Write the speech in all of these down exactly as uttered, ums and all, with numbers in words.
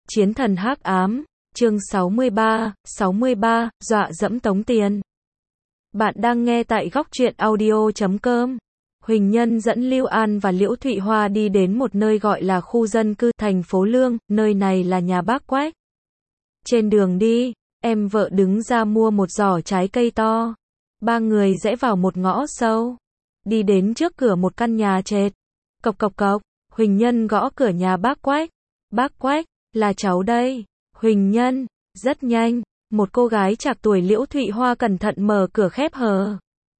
Chiến thần hắc ám, chương sáu mươi ba, sáu mươi ba, dọa dẫm tống tiền. Bạn đang nghe tại góc truyện audio chấm com. Huỳnh Nhân dẫn Lưu An và Liễu Thụy Hoa đi đến một nơi gọi là khu dân cư, thành phố Lương, nơi này là nhà bác Quách. Trên đường đi, em vợ đứng ra mua một giỏ trái cây to. Ba người rẽ vào một ngõ sâu. Đi đến trước cửa một căn nhà trệt. Cộc cộc cộc, Huỳnh Nhân gõ cửa nhà bác Quách. Bác Quách, là cháu đây. Huỳnh Nhân, rất nhanh, một cô gái trạc tuổi Liễu Thụy Hoa cẩn thận mở cửa khép hờ.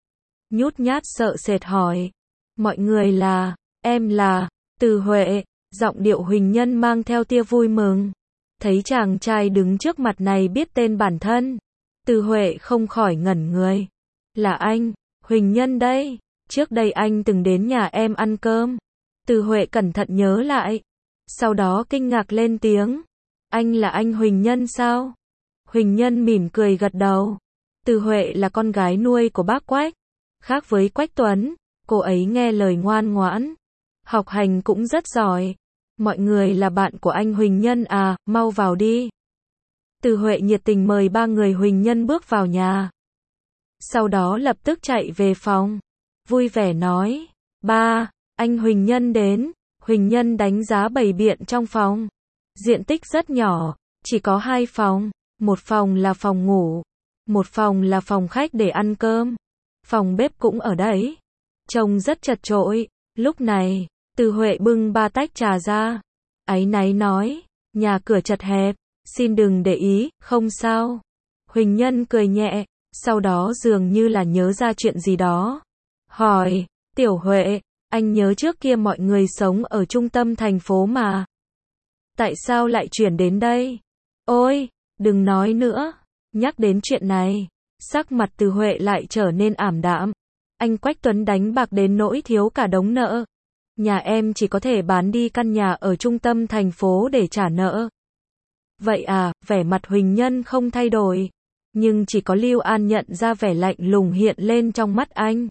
Nhút nhát sợ sệt hỏi. Mọi người là, em là, Từ Huệ, giọng điệu Huỳnh Nhân mang theo tia vui mừng. Thấy chàng trai đứng trước mặt này biết tên bản thân. Từ Huệ không khỏi ngẩn người. Là anh, Huỳnh Nhân đây, trước đây anh từng đến nhà em ăn cơm. Từ Huệ cẩn thận nhớ lại. Sau đó kinh ngạc lên tiếng. Anh là anh Huỳnh Nhân sao? Huỳnh Nhân mỉm cười gật đầu. Từ Huệ là con gái nuôi của bác Quách. Khác với Quách Tuấn, cô ấy nghe lời ngoan ngoãn. Học hành cũng rất giỏi. Mọi người là bạn của anh Huỳnh Nhân à, mau vào đi. Từ Huệ nhiệt tình mời ba người Huỳnh Nhân bước vào nhà. Sau đó lập tức chạy về phòng. Vui vẻ nói. Ba, anh Huỳnh Nhân đến. Huỳnh Nhân đánh giá bày biện trong phòng. Diện tích rất nhỏ, chỉ có hai phòng. Một phòng là phòng ngủ. Một phòng là phòng khách để ăn cơm. Phòng bếp cũng ở đấy. Trông rất chật chội. Lúc này, Từ Huệ bưng ba tách trà ra. Áy náy nói, nhà cửa chật hẹp, xin đừng để ý, không sao. Huỳnh Nhân cười nhẹ, sau đó dường như là nhớ ra chuyện gì đó. Hỏi, Tiểu Huệ, anh nhớ trước kia mọi người sống ở trung tâm thành phố mà. Tại sao lại chuyển đến đây? Ôi, đừng nói nữa. Nhắc đến chuyện này, sắc mặt Từ Huệ lại trở nên ảm đạm. Anh Quách Tuấn đánh bạc đến nỗi thiếu cả đống nợ. Nhà em chỉ có thể bán đi căn nhà ở trung tâm thành phố để trả nợ. Vậy à, vẻ mặt Huỳnh Nhân không thay đổi. Nhưng chỉ có Lưu An nhận ra vẻ lạnh lùng hiện lên trong mắt anh.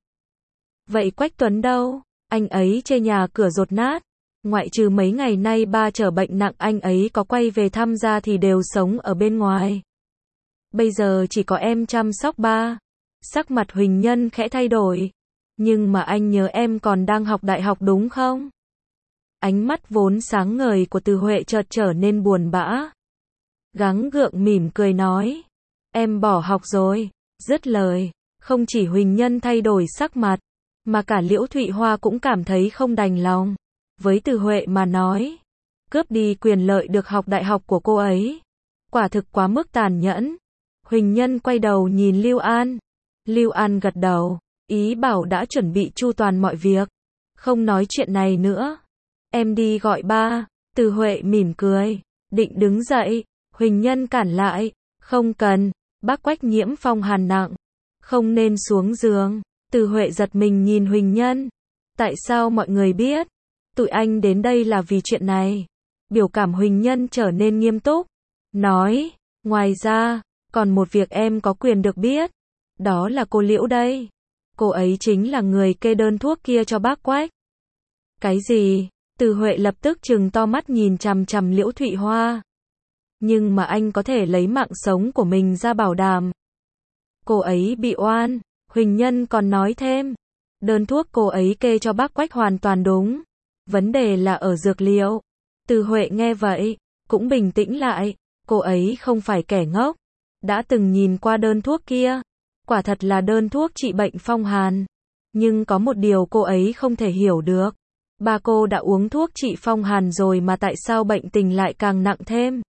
Vậy Quách Tuấn đâu? Anh ấy chê nhà cửa dột nát. Ngoại trừ mấy ngày nay ba trở bệnh nặng anh ấy có quay về thăm ra thì đều sống ở bên ngoài. Bây giờ chỉ có em chăm sóc ba. Sắc mặt Huỳnh Nhân khẽ thay đổi. Nhưng mà anh nhớ em còn đang học đại học đúng không? Ánh mắt vốn sáng ngời của Từ Huệ chợt trở nên buồn bã. Gắng gượng mỉm cười nói. Em bỏ học rồi. Dứt lời, không chỉ Huỳnh Nhân thay đổi sắc mặt, mà cả Liễu Thụy Hoa cũng cảm thấy không đành lòng. Với Từ Huệ mà nói, cướp đi quyền lợi được học đại học của cô ấy. Quả thực quá mức tàn nhẫn. Huỳnh Nhân quay đầu nhìn Lưu An. Lưu An gật đầu, ý bảo đã chuẩn bị chu toàn mọi việc. Không nói chuyện này nữa. Em đi gọi ba. Từ Huệ mỉm cười, định đứng dậy. Huỳnh Nhân cản lại. Không cần, bác Quách nhiễm phong hàn nặng. Không nên xuống giường. Từ Huệ giật mình nhìn Huỳnh Nhân. Tại sao mọi người biết? Tụi anh đến đây là vì chuyện này. Biểu cảm Huỳnh Nhân trở nên nghiêm túc. Nói, ngoài ra, còn một việc em có quyền được biết. Đó là cô Liễu đây. Cô ấy chính là người kê đơn thuốc kia cho bác Quách. Cái gì? Từ Huệ lập tức trừng to mắt nhìn chằm chằm Liễu Thụy Hoa. Nhưng mà anh có thể lấy mạng sống của mình ra bảo đảm. Cô ấy bị oan. Huỳnh Nhân còn nói thêm. Đơn thuốc cô ấy kê cho bác Quách hoàn toàn đúng. Vấn đề là ở dược liệu. Từ Huệ nghe vậy, cũng bình tĩnh lại. Cô ấy không phải kẻ ngốc. Đã từng nhìn qua đơn thuốc kia. Quả thật là đơn thuốc trị bệnh phong hàn. Nhưng có một điều cô ấy không thể hiểu được. Ba cô đã uống thuốc trị phong hàn rồi mà tại sao bệnh tình lại càng nặng thêm?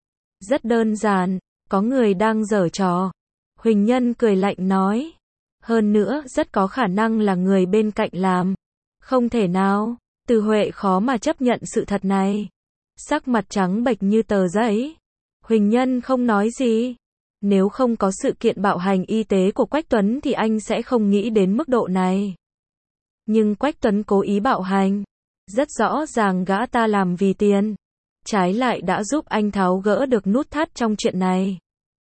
Rất đơn giản, có người đang giở trò. Huỳnh Nhân cười lạnh nói. Hơn nữa, rất có khả năng là người bên cạnh làm. Không thể nào. Từ Huệ khó mà chấp nhận sự thật này. Sắc mặt trắng bệch như tờ giấy. Huỳnh Nhân không nói gì. Nếu không có sự kiện bạo hành y tế của Quách Tuấn thì anh sẽ không nghĩ đến mức độ này. Nhưng Quách Tuấn cố ý bạo hành. Rất rõ ràng gã ta làm vì tiền. Trái lại đã giúp anh tháo gỡ được nút thắt trong chuyện này.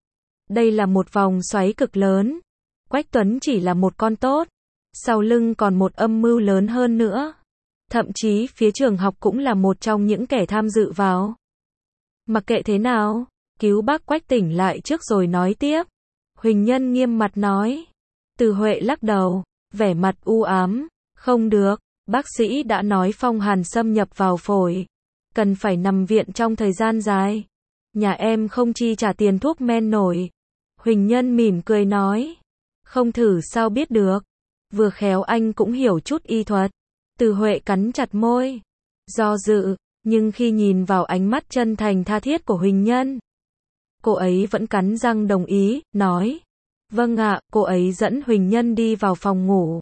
Đây là một vòng xoáy cực lớn. Quách Tuấn chỉ là một con tốt. Sau lưng còn một âm mưu lớn hơn nữa. Thậm chí phía trường học cũng là một trong những kẻ tham dự vào. Mặc kệ thế nào, cứu bác Quách tỉnh lại trước rồi nói tiếp. Huỳnh Nhân nghiêm mặt nói. Từ Huệ lắc đầu, vẻ mặt u ám. Không được, bác sĩ đã nói phong hàn xâm nhập vào phổi. Cần phải nằm viện trong thời gian dài. Nhà em không chi trả tiền thuốc men nổi. Huỳnh Nhân mỉm cười nói. Không thử sao biết được. Vừa khéo anh cũng hiểu chút y thuật. Từ Huệ cắn chặt môi. Do dự, nhưng khi nhìn vào ánh mắt chân thành tha thiết của Huỳnh Nhân, cô ấy vẫn cắn răng đồng ý, nói. Vâng ạ, cô ấy dẫn Huỳnh Nhân đi vào phòng ngủ.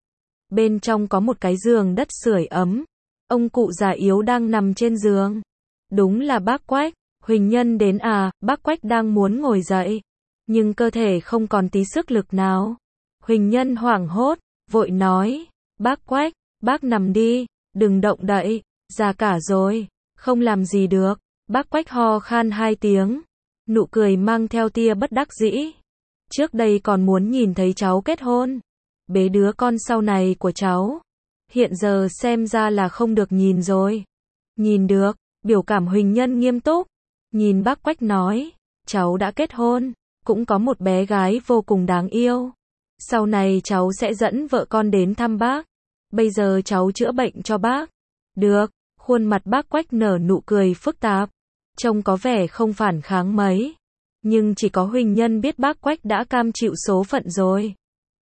Bên trong có một cái giường đất sưởi ấm. Ông cụ già yếu đang nằm trên giường. Đúng là bác Quách. Huỳnh Nhân đến à, bác Quách đang muốn ngồi dậy. Nhưng cơ thể không còn tí sức lực nào. Huỳnh Nhân hoảng hốt, vội nói. Bác Quách, bác nằm đi, đừng động đậy, già cả rồi, không làm gì được. Bác Quách ho khan hai tiếng. Nụ cười mang theo tia bất đắc dĩ. Trước đây còn muốn nhìn thấy cháu kết hôn. Bế đứa con sau này của cháu. Hiện giờ xem ra là không được nhìn rồi. Nhìn được, biểu cảm Huỳnh Nhân nghiêm túc. Nhìn bác Quách nói, cháu đã kết hôn, cũng có một bé gái vô cùng đáng yêu. Sau này cháu sẽ dẫn vợ con đến thăm bác. Bây giờ cháu chữa bệnh cho bác. Được, khuôn mặt bác Quách nở nụ cười phức tạp. Trông có vẻ không phản kháng mấy. Nhưng chỉ có Huỳnh Nhân biết bác Quách đã cam chịu số phận rồi.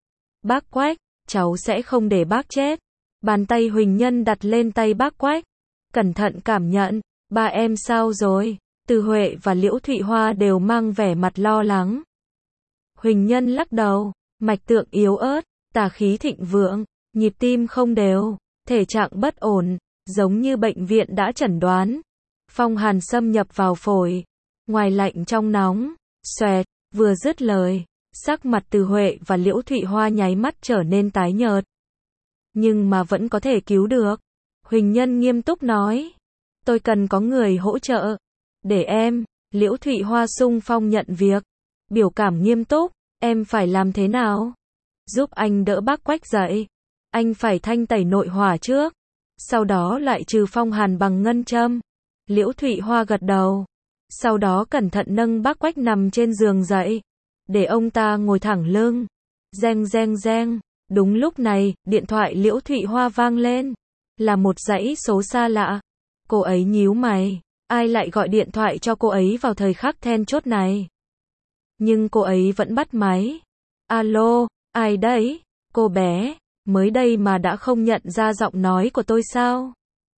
Bác Quách, cháu sẽ không để bác chết. Bàn tay Huỳnh Nhân đặt lên tay bác Quách. Cẩn thận cảm nhận, ba em sao rồi? Từ Huệ và Liễu Thụy Hoa đều mang vẻ mặt lo lắng. Huỳnh Nhân lắc đầu, mạch tượng yếu ớt, tà khí thịnh vượng, nhịp tim không đều, thể trạng bất ổn, giống như bệnh viện đã chẩn đoán. Phong hàn xâm nhập vào phổi, ngoài lạnh trong nóng, xoẹt, vừa dứt lời, sắc mặt Từ Huệ và Liễu Thụy Hoa nháy mắt trở nên tái nhợt. Nhưng mà vẫn có thể cứu được. Huỳnh Nhân nghiêm túc nói. Tôi cần có người hỗ trợ. Để em, Liễu Thụy Hoa sung phong nhận việc. Biểu cảm nghiêm túc, em phải làm thế nào? Giúp anh đỡ bác Quách dậy. Anh phải thanh tẩy nội hỏa trước. Sau đó lại trừ phong hàn bằng ngân châm. Liễu Thụy Hoa gật đầu. Sau đó cẩn thận nâng bác Quách nằm trên giường dậy. Để ông ta ngồi thẳng lưng. Reng reng reng. Đúng lúc này, điện thoại Liễu Thụy Hoa vang lên. Là một dãy số xa lạ. Cô ấy nhíu mày. Ai lại gọi điện thoại cho cô ấy vào thời khắc then chốt này? Nhưng cô ấy vẫn bắt máy. Alo, ai đấy? Cô bé, mới đây mà đã không nhận ra giọng nói của tôi sao?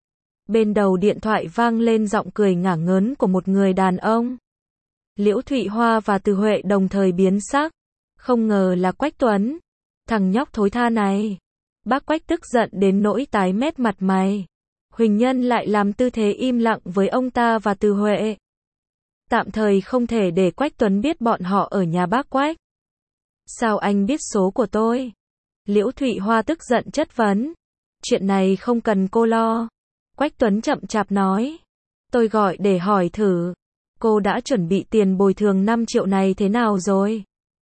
Bên đầu điện thoại vang lên giọng cười ngả ngớn của một người đàn ông. Liễu Thụy Hoa và Từ Huệ đồng thời biến sắc. Không ngờ là Quách Tuấn. Thằng nhóc thối tha này. Bác Quách tức giận đến nỗi tái mét mặt mày. Huỳnh Nhân lại làm tư thế im lặng với ông ta và Từ Huệ. Tạm thời không thể để Quách Tuấn biết bọn họ ở nhà bác Quách. Sao anh biết số của tôi? Liễu Thụy Hoa tức giận chất vấn. Chuyện này không cần cô lo. Quách Tuấn chậm chạp nói. Tôi gọi để hỏi thử. Cô đã chuẩn bị tiền bồi thường năm triệu này thế nào rồi?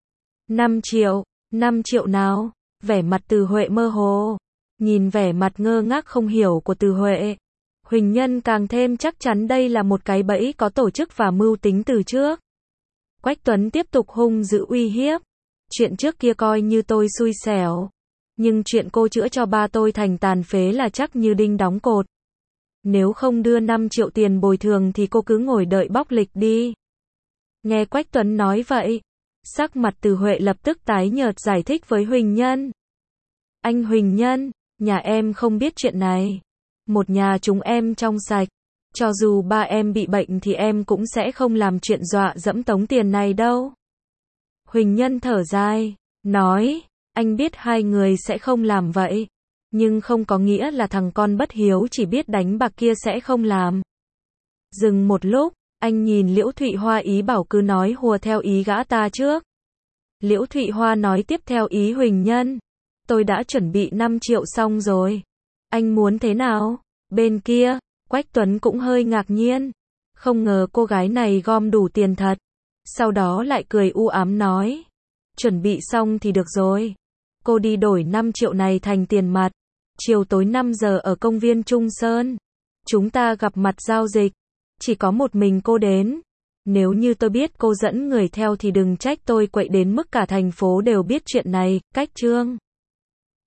năm triệu? năm triệu nào? Vẻ mặt Từ Huệ mơ hồ. Nhìn vẻ mặt ngơ ngác không hiểu của Từ Huệ, Huỳnh Nhân càng thêm chắc chắn đây là một cái bẫy có tổ chức và mưu tính từ trước. Quách Tuấn tiếp tục hung dữ uy hiếp. Chuyện trước kia coi như tôi xui xẻo. Nhưng chuyện cô chữa cho ba tôi thành tàn phế là chắc như đinh đóng cột. Nếu không đưa năm triệu tiền bồi thường thì cô cứ ngồi đợi bóc lịch đi. Nghe Quách Tuấn nói vậy, sắc mặt Từ Huệ lập tức tái nhợt giải thích với Huỳnh Nhân. Anh Huỳnh Nhân, nhà em không biết chuyện này. Một nhà chúng em trong sạch. Cho dù ba em bị bệnh thì em cũng sẽ không làm chuyện dọa dẫm tống tiền này đâu. Huỳnh Nhân thở dài, nói, anh biết hai người sẽ không làm vậy. Nhưng không có nghĩa là thằng con bất hiếu chỉ biết đánh bạc kia sẽ không làm. Dừng một lúc, anh nhìn Liễu Thụy Hoa ý bảo cứ nói hùa theo ý gã ta trước. Liễu Thụy Hoa nói tiếp theo ý Huỳnh Nhân. Tôi đã chuẩn bị năm triệu xong rồi. Anh muốn thế nào? Bên kia, Quách Tuấn cũng hơi ngạc nhiên. Không ngờ cô gái này gom đủ tiền thật. Sau đó lại cười u ám nói. Chuẩn bị xong thì được rồi. Cô đi đổi năm triệu này thành tiền mặt. Chiều tối năm giờ ở công viên Trung Sơn. Chúng ta gặp mặt giao dịch. Chỉ có một mình cô đến. Nếu như tôi biết cô dẫn người theo thì đừng trách tôi quậy đến mức cả thành phố đều biết chuyện này, cách Trương.